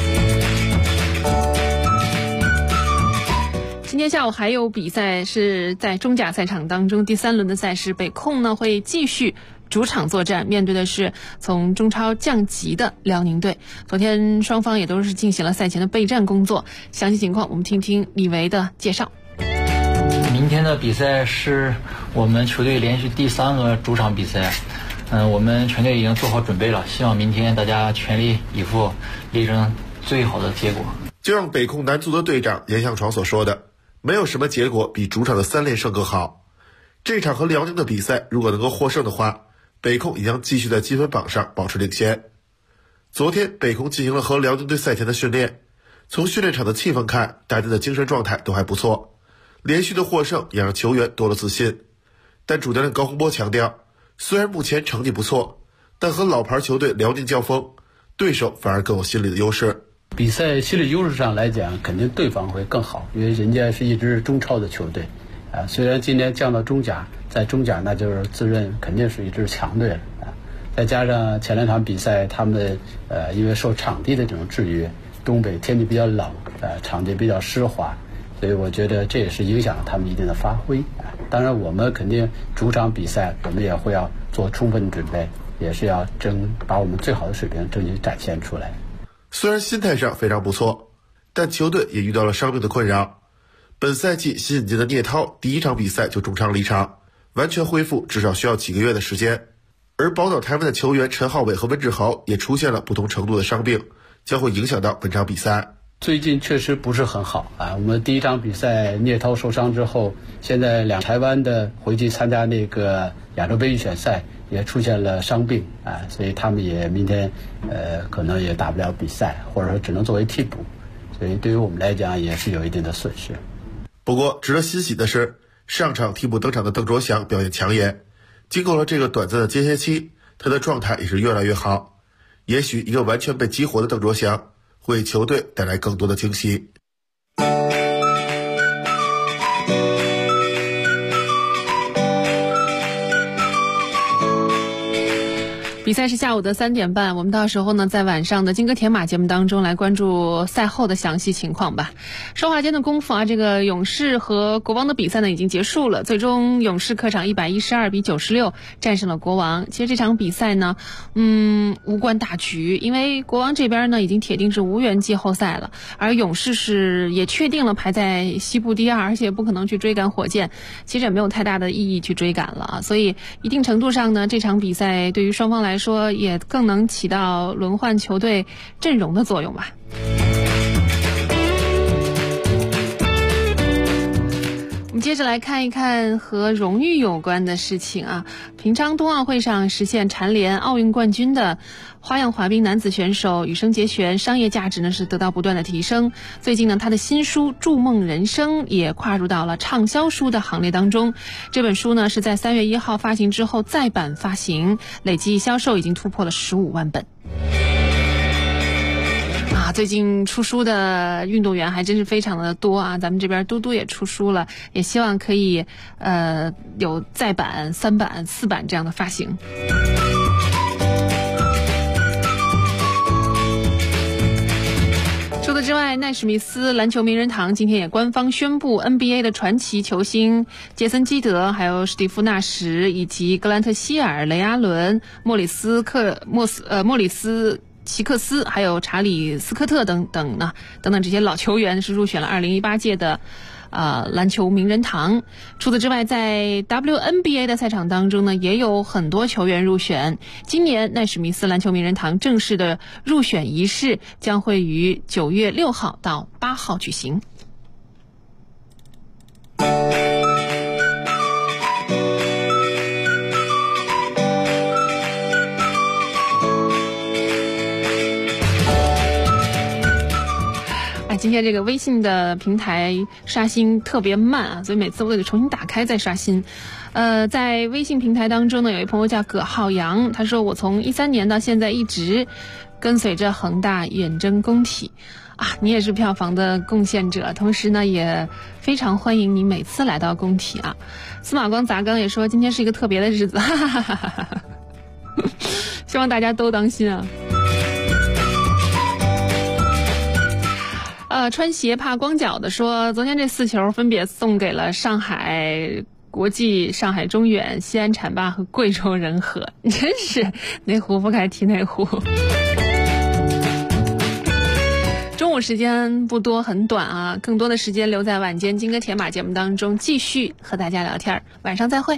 今天下午还有比赛是在中甲赛场当中第3轮的赛事，北控呢会继续主场作战，面对的是从中超降级的辽宁队。昨天双方也都是进行了赛前的备战工作，详细情况我们听听李维的介绍。 明天的比赛是我们球队连续第3个主场比赛，我们全队已经做好准备了，希望明天大家全力以赴，力争最好的结果。 就像北控男足的队长严向闯所说的，没有什么结果比主场的3连胜更好。这场和辽宁的比赛如果能够获胜的话，北控也将继续在积分榜上保持领先。昨天北控进行了和辽宁队赛前的训练，从训练场的气氛看，大家的精神状态都还不错，连续的获胜也让球员多了自信。但主教练高洪波强调，虽然目前成绩不错，但和老牌球队辽宁交锋，对手反而更有心理的优势。 比赛心理优势上来讲，肯定对方会更好，因为人家是一支中超的球队虽然今年降到中甲，在中甲那就是自认肯定是一支强队了再加上前2场比赛他们因为受场地的这种制约，东北天气比较冷场地比较湿滑，所以我觉得这也是影响了他们一定的发挥当然我们肯定主场比赛我们也会要做充分准备，也是要把我们最好的水平争取展现出来。 虽然心态上非常不错，但球队也遇到了伤病的困扰。本赛季新引进的聂涛第1场比赛就重伤离场，完全恢复至少需要几个月的时间。而宝岛台湾的球员陈浩伟和温志豪也出现了不同程度的伤病，将会影响到本场比赛。 最近确实不是很好我们第1场比赛聂涛受伤之后，现在台湾的回去参加那个亚洲杯预选赛也出现了伤病所以他们也明天可能也打不了比赛，或者说只能作为替补，所以对于我们来讲也是有一定的损失。 不过值得欣喜的是，上场替补登场的邓卓翔表现抢眼，经过了这个短暂的间歇期，他的状态也是越来越好。也许一个完全被激活的邓卓翔会为球队带来更多的惊喜。 比赛是下午的3点半，我们到时候呢在晚上的金戈铁马节目当中来关注赛后的详细情况吧。说话间的功夫这个勇士和国王的比赛呢已经结束了，最终勇士客场112比96战胜了国王。其实这场比赛呢无关大局，因为国王这边呢已经铁定是无缘季后赛了，而勇士是也确定了排在西部第2，而且不可能去追赶火箭，其实也没有太大的意义去追赶了所以一定程度上呢，这场比赛对于双方来说也更能起到轮换球队阵容的作用吧。我们接着来看一看和荣誉有关的事情平昌冬奥会上实现蝉联奥运冠军的花样滑冰男子选手羽生结弦，商业价值呢是得到不断的提升。最近呢，他的新书《筑梦人生》也跨入到了畅销书的行列当中。这本书呢是在3月1号发行之后再版发行，累计销售已经突破了15万本。最近出书的运动员还真是非常的多咱们这边嘟嘟也出书了，也希望可以有再版、3版、4版这样的发行。除此之外，奈史密斯篮球名人堂今天也官方宣布 NBA 的传奇球星杰森基德，还有史蒂夫纳什以及格兰特希尔、雷阿伦、莫里斯齐克斯还有查理斯科特等等这些老球员是入选了2018届的篮球名人堂。除此之外，在 WNBA 的赛场当中呢，也有很多球员入选。今年奈史密斯篮球名人堂正式的入选仪式将会于9月6号到8号举行。今天这个微信的平台刷新特别慢所以每次我都得重新打开再刷新。在微信平台当中呢，有一朋友叫葛浩洋，他说我从13年到现在一直跟随着恒大远征工体你也是票房的贡献者，同时呢也非常欢迎你每次来到工体司马光砸缸也说今天是一个特别的日子希望大家都当心穿鞋怕光脚的说，昨天这4球分别送给了上海国际、上海中远、西安浐灞和贵州仁和，真是哪壶不开提哪壶。中午中午时间不多，很短啊，更多的时间留在晚间金戈铁马节目当中，继续和大家聊天。晚上再会。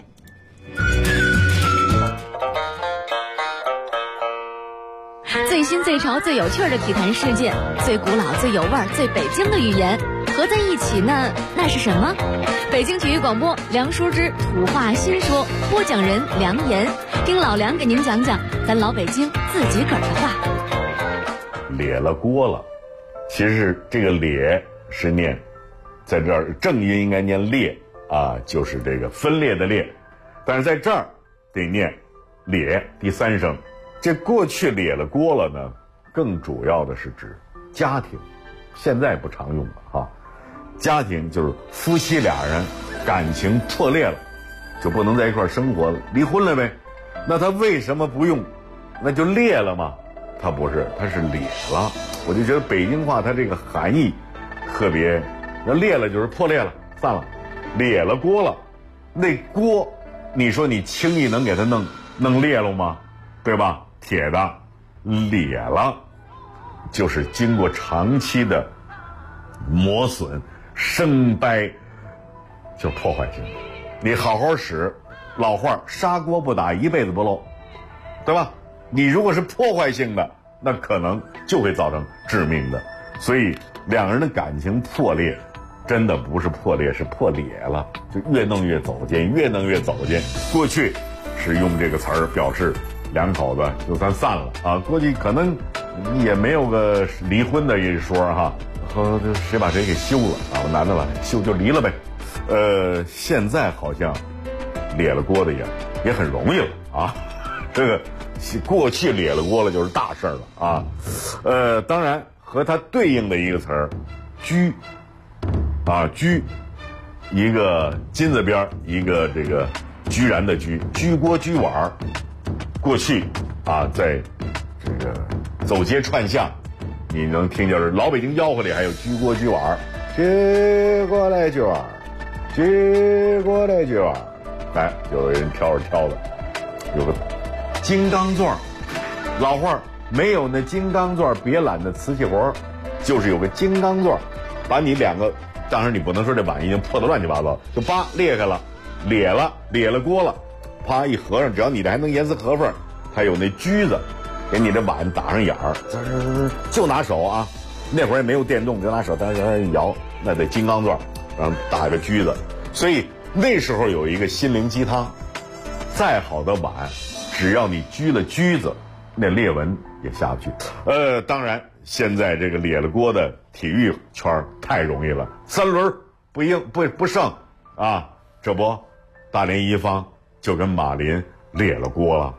最新最潮最有趣的体坛事件，最古老最有味儿最北京的语言合在一起呢，那是什么？北京体育广播梁淑之土话新说，播讲人梁岩，听老梁给您讲讲咱老北京自己个儿的话。 咧了锅了，其实这个咧是念，在这儿正音应该念裂啊，就是这个分裂的裂，但是在这儿得念咧第三声。这过去咧了锅了呢，更主要的是指家庭，现在不常用了哈。家庭就是夫妻俩人感情破裂了，就不能在一块生活了，离婚了呗。那他为什么不用？那就裂了吗？他不是，他是咧了。我就觉得北京话它这个含义特别，那裂了就是破裂了，散了，咧了锅了。那锅，你说你轻易能给它弄裂了吗？对吧？铁的咧了，就是经过长期的磨损、生掰，就破坏性。你好好使，老话砂锅不打一辈子不漏，对吧？你如果是破坏性的，那可能就会造成致命的。所以两个人的感情破裂，真的不是破裂，是破裂了，就越弄越走近，越弄越走近。过去是用这个词儿表示两口子就算散了啊，估计可能也没有个离婚的一说哈，和谁把谁给休了啊，男的了休就离了呗。现在好像咧了锅的也很容易了啊，这个过去咧了锅了就是大事了啊。当然和它对应的一个词儿居啊，居一个金字边一个这个居然的居，居锅居碗。过去啊，在这个走街串巷，你能听见老北京吆喝里还有居锅居碗，居过来居碗，居过来居碗，哎，有人挑着挑的，有个金刚钻，老话没有那金刚钻别揽那瓷器活，就是有个金刚钻，把你两个，当然你不能说这碗已经破得乱七八糟，就扒裂开了，咧了锅了。啪一合上，只要你的还能严丝合缝，还有那锯子，给你的碗打上眼儿，就拿手啊，那会儿也没有电动，就拿手在那摇，那得金刚钻，然后打个锯子。所以那时候有一个心灵鸡汤，再好的碗，只要你锯了锯子，那裂纹也下不去。当然现在这个咧了锅的体育圈太容易了，三轮不胜啊，这不大连一方就跟马林咧了锅了。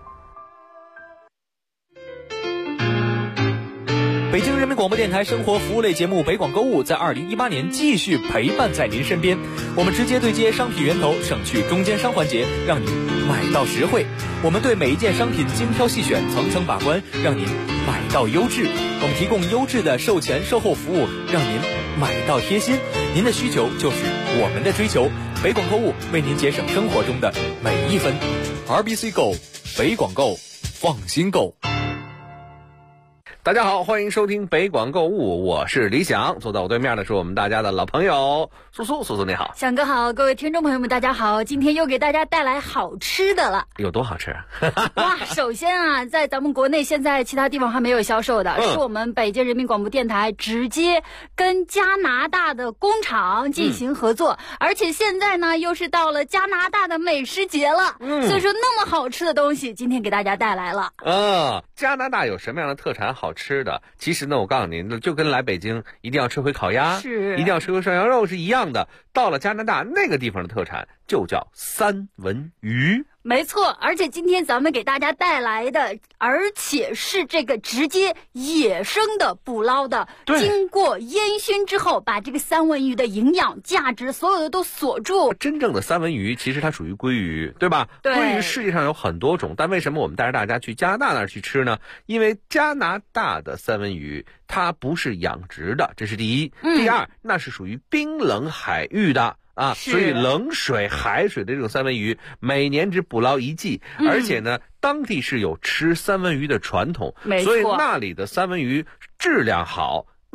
北京人民广播电台生活服务类节目北广购物在2018年继续陪伴在您身边，我们直接对接商品源头，省去中间商环节，让您买到实惠。我们对每一件商品精挑细选，层层把关，让您买到优质。我们提供优质的售前售后服务，让您买到贴心。您的需求就是我们的追求，北广购物为您节省生活中的每一分。RBC Go， 北广购，放心购。 大家好，欢迎收听北广购物，我是李想，坐在我对面的是我们大家的老朋友苏苏你好。 想哥好，各位听众朋友们大家好，今天又给大家带来好吃的了。 有多好吃哇，首先啊，在咱们国内现在其他地方还没有销售的，是我们北京人民广播电台直接跟加拿大的工厂进行合作，而且现在呢又是到了加拿大的美食节了，所以说那么好吃的东西今天给大家带来了。 加拿大有什么样的特产好吃的？其实呢，我告诉您，就跟来北京一定要吃回烤鸭，是一定要吃回涮羊肉是一样的。到了加拿大那个地方的特产就叫三文鱼。 没错，而且今天咱们给大家带来的，而且是这个直接野生的捕捞的，经过烟熏之后，把这个三文鱼的营养价值所有的都锁住。 真正的三文鱼其实它属于鲑鱼，对吧？对，鲑鱼世界上有很多种，但为什么我们带着大家去加拿大那儿去吃呢？因为加拿大的三文鱼它不是养殖的，这是第一。第二，那是属于冰冷海域的。所以冷水、海水的这种三文鱼每年只捕捞一季，而且呢，当地是有吃三文鱼的传统，所以那里的三文鱼质量好，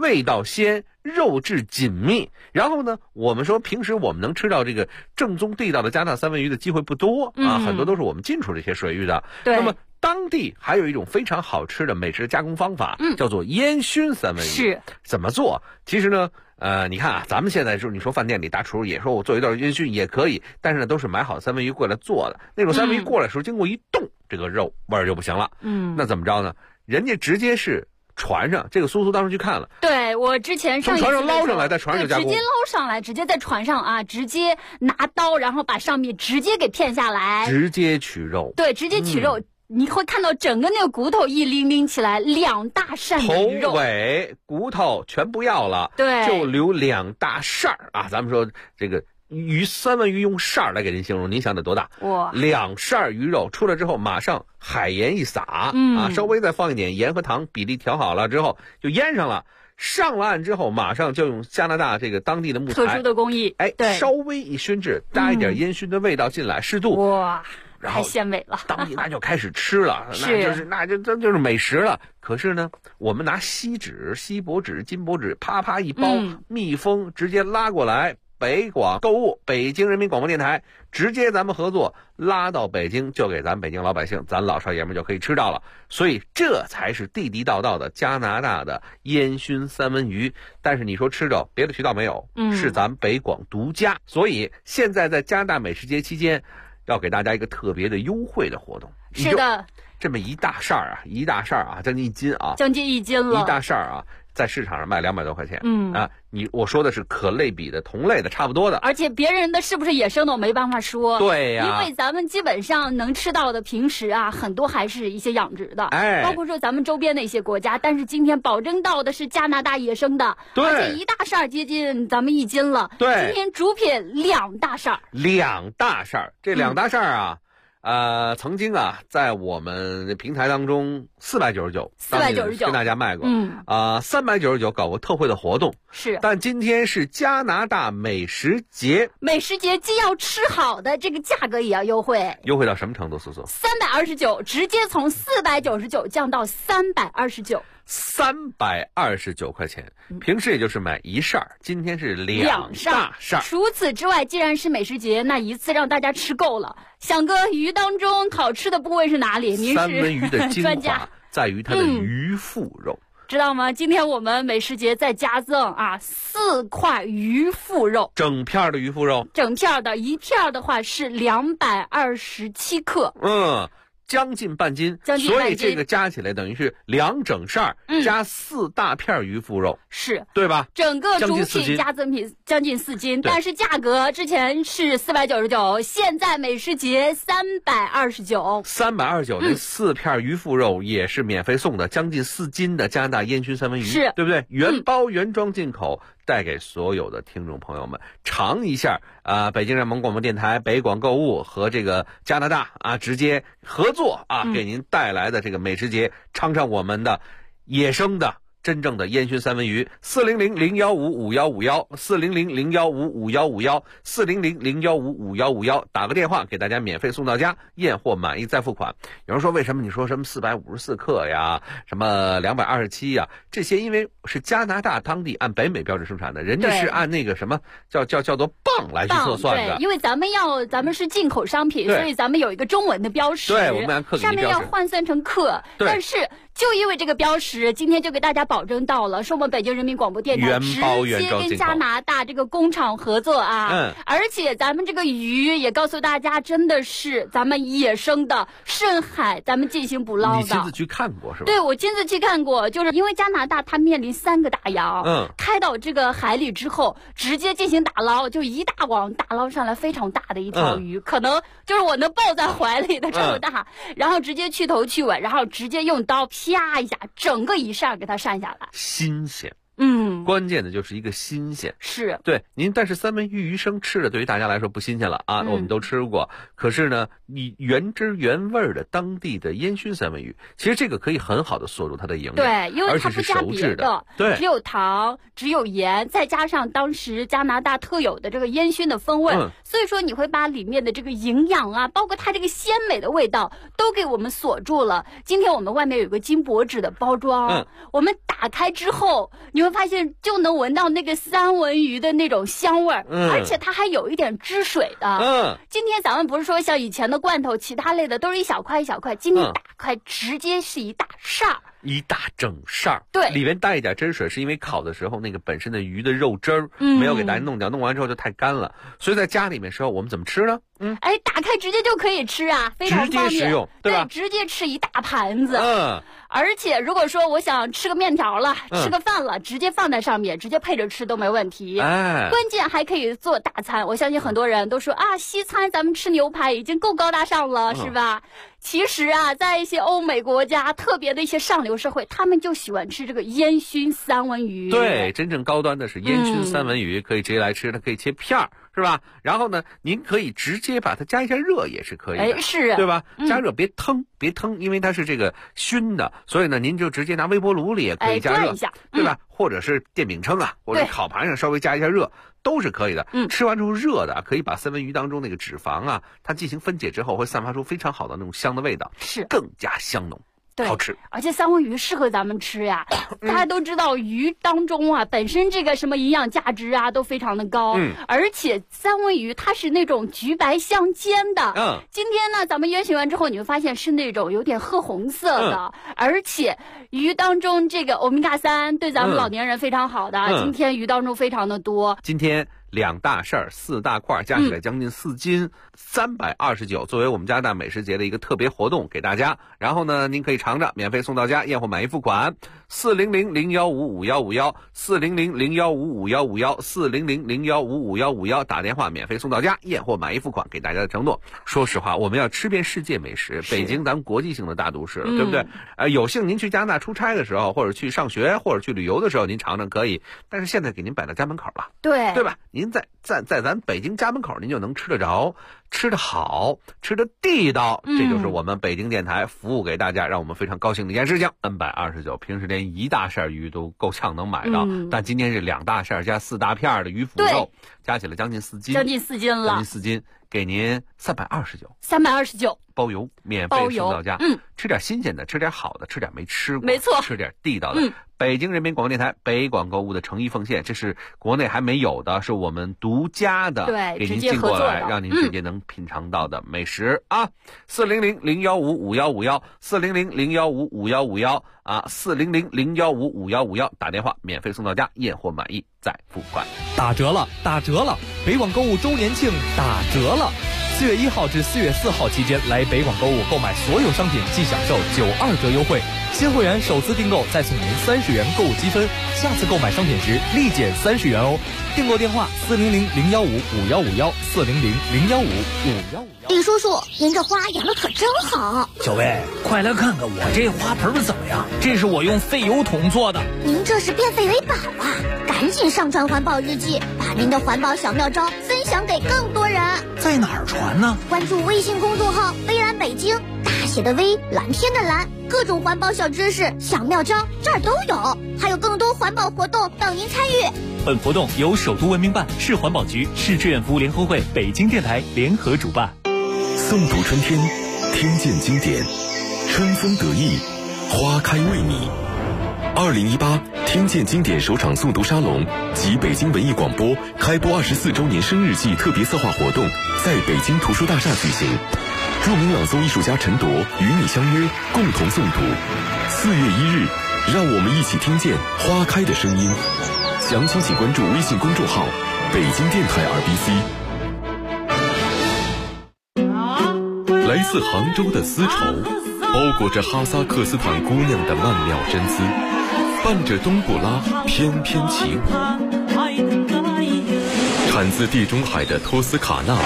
味道鲜，肉质紧密。然后呢，我们说平时我们能吃到这个正宗地道的加拿大三文鱼的机会不多啊，很多都是我们进出这些水域的。 对。 那么当地还有一种非常好吃的美食加工方法，叫做烟熏三文鱼。 是。 怎么做？其实呢，你看啊，咱们现在就是你说饭店里大厨也说我做一道烟熏也可以，但是呢都是买好三文鱼过来做的，那种三文鱼过来的时候经过一冻，这个肉味儿就不行了。那怎么着呢？人家直接是船上，这个苏苏当时去看了， 对，我之前上一次从船上捞上来，在船上就加工， 直接捞上来，直接在船上啊，直接拿刀，然后把上面直接给片下来， 直接取肉。 对，直接取肉。你会看到整个那个骨头一拎起来，2大扇的鱼肉， 头尾骨头全不要了， 对， 就留2大扇啊。咱们说这个三文鱼用扇来给您形容，您想得多大？ 哇 ，2扇鱼肉出来之后，马上海盐一撒，稍微再放一点盐和糖，比例调好了之后就腌上了。上了岸之后，马上就用加拿大这个当地的木材， 特殊的工艺，对， 稍微一熏制，搭一点烟熏的味道进来，适度， 哇。太鲜美了， 当地那就开始吃了，那就是美食了。可是呢，我们拿锡纸、锡箔纸、金箔纸，啪啪一包，密封，直接拉过来。北广购物，北京人民广播电台直接咱们合作拉到北京，就给咱北京老百姓，咱老少爷们就可以吃到了。所以这才是地地道道的加拿大的烟熏三文鱼。但是你说吃着别的渠道没有，是咱北广独家。所以现在在加拿大美食节期间，要给大家一个特别的优惠的活动。 是的， 这么一大扇啊，将近1斤啊， 将近1斤了， 一大扇啊。在市场上卖200多块钱，我说的是可类比的同类的差不多的， 而且别人的是不是野生的我没办法说， 对呀， 因为咱们基本上能吃到的平时啊，很多还是一些养殖的，包括说咱们周边的一些国家，但是今天保证到的是加拿大野生的， 对， 而且一大扇接近咱们1斤了， 对， 今天主品2大扇 ，2大扇，这2大扇啊。曾经啊，在我们平台当中499跟大家卖过，399搞过特惠的活动， 是， 但今天是加拿大美食节既要吃好的，这个价格也要优惠到什么程度？苏苏 329，直接从499降到 329块钱，平时也就是买1扇，今天是2大扇。 除此之外，既然是美食节，那一次让大家吃够了。想哥，鱼当中好吃的部位是哪里？您是三文鱼的精华华在于它的鱼腹肉， 知道吗？今天我们美食节再加赠4块鱼腹肉， 整片的鱼腹肉， 整片的，一片的话是227克， 将近半斤，所以这个加起来等于是2整扇加4大片鱼腹肉， 是对吧？ 整个主品加赠品将近4斤，但是价格之前是499，现在美食节329。 329这4片鱼腹肉也是免费送的，将近4斤的加拿大烟熏三文鱼， 是对不对？原包原装进口。带给所有的听众朋友们尝一下北京人民广播电台北广购物和这个加拿大直接合作给您带来的这个美食节，尝尝我们的野生的真正的烟熏三文鱼。400-015-5151，400-015-5151，400-015-5151，打个电话给大家免费送到家，验货满意再付款。有人说为什么你说什么454克呀，什么227呀，这些因为是加拿大当地按北美标准生产的，人家是按那个什么叫做磅来去测算的。 对，因为咱们是进口商品，所以咱们有一个中文的标识， 对，我们按克给你标识， 上面要换算成克，但是就因为这个标识，今天就给大家保证到了，是我们北京人民广播电台直接跟加拿大这个工厂合作而且咱们这个鱼也告诉大家，真的是咱们野生的深海，咱们进行捕捞的。 你亲自去看过是吧？ 对，我亲自去看过，就是因为加拿大它面临3个大洋，开到这个海里之后，直接进行打捞，就一大网打捞上来非常大的一条鱼，可能就是我能抱在怀里的这么大，然后直接去头去尾，然后直接用刀啪一下，整个一扇给它扇下来， 新鲜。关键的就是一个新鲜， 是对您。但是三文鱼鱼生吃的对于大家来说不新鲜了我们都吃过。可是呢，你原汁原味的当地的烟熏三文鱼，其实这个可以很好的锁住它的营养， 对，因为它不加别的， 对， 只有糖，只有盐，再加上当时加拿大特有的这个烟熏的风味，所以说你会把里面的这个营养包括它这个鲜美的味道都给我们锁住了。今天我们外面有个金箔纸的包装，我们打开之后，你会会发现就能闻到那个三文鱼的那种香味儿，而且它还有一点汁水的。今天咱们不是说像以前的罐头其他类的都是一小块一小块，今天打开直接是一大扇儿。 一大整扇儿， 对， 里边带一点汁水，是因为烤的时候那个本身的鱼的肉汁儿没有给大家弄掉，弄完之后就太干了，所以在家里面时候我们怎么吃呢？ 打开直接就可以吃啊，非常方便， 直接食用，对吧？ 直接吃一大盘子。而且如果说我想吃个面条了，吃个饭了，直接放在上面，直接配着吃都没问题。关键还可以做大餐。我相信很多人都说啊，西餐咱们吃牛排已经够高大上了，是吧？其实啊，在一些欧美国家，特别的一些上流社会，他们就喜欢吃这个烟熏三文鱼。 对，真正高端的是烟熏三文鱼，可以直接来吃，它可以切片儿，是吧？然后呢，您可以直接把它加一下热也是可以的， 是， 对吧？加热别腾，因为它是这个熏的，所以呢，您就直接拿微波炉里也可以加热，对吧？或者是电饼铛啊，或者烤盘上稍微加一下热。都是可以的。吃完之后热的可以把三文鱼当中那个脂肪啊，它进行分解之后，会散发出非常好的那种香的味道， 是更加香浓。好吃， 而且三文鱼适合咱们吃呀。大家都知道，鱼当中啊，本身这个什么营养价值啊都非常的高，而且三文鱼它是那种橘白相间的。今天呢，咱们烟熏完之后，你会发现是那种有点褐红色的，而且鱼当中这个欧米伽3对咱们老年人非常好的。今天鱼当中非常的多。 今天2大扇4大块，加起来将近4斤，329，作为我们加拿大美食节的一个特别活动给大家。然后呢，您可以尝着，免费送到家，验货满意付款。400-015-5151，400-015-5151，400-015-5151，打电话免费送到家，验货满意付款，给大家的承诺。说实话，我们要吃遍世界美食，北京咱们国际性的大都市了，对不对？有幸您去加拿大出差的时候，或者去上学，或者去旅游的时候，您尝尝可以。但是现在给您摆到家门口了，对吧？您在咱北京家门口，您就能吃得着，吃得好，吃得地道，这就是我们北京电台服务给大家，让我们非常高兴的一件事情。329，平时连1大扇鱼都够呛能买到，但今天是2大扇加4大片的鱼腐肉，加起来将近4斤， 将近4斤了， 将近4斤，给您 329， 包邮，免费送到家。吃点新鲜的，吃点好的，吃点没吃过， 没错， 吃点地道的。北京人民广播电台北广购物的诚意奉献，这是国内还没有的，是我们独家的，给您进过来，让您直接能品尝到的美食啊！400-015-5151，400-015-5151啊，400-015-5151，打电话免费送到家，验货满意再付款。 打折了，打折了！北广购物周年庆打折了！4月1号至4月4号期间来北广购物购买所有商品即享受92折优惠，新会员首次订购再送您30元购物积分，下次购买商品时立减30元哦。订购电话400-015-5151，400-015-5151。 李叔叔，您这花养的可真好。 小薇，快来看看我这花盆怎么样？这是我用废油桶做的。 您这是变废为宝啊！赶紧上传环保日记，把您的环保小妙招分享给更多人。 在哪儿传呢？ 关注微信公众号微蓝北京，大写的微，蓝天的蓝，各种环保小知识、小妙招这儿都有，还有更多环保活动等您参与。 本活动由首都文明办、市环保局、市志愿服务联合会、北京电台联合主办。 诵读春天，听见经典，春风得意，花开为你。2018听见经典首场诵读沙龙及北京文艺广播开播24周年生日季特别策划活动在北京图书大厦举行。著名朗诵艺术家陈铎与你相约，共同诵读。4月1日，让我们一起听见花开的声音。详情请关注微信公众号北京电台 RBC。来自杭州的丝绸，包裹着哈萨克斯坦姑娘的曼妙真姿，伴着冬不拉翩翩起舞。产自地中海的托斯卡纳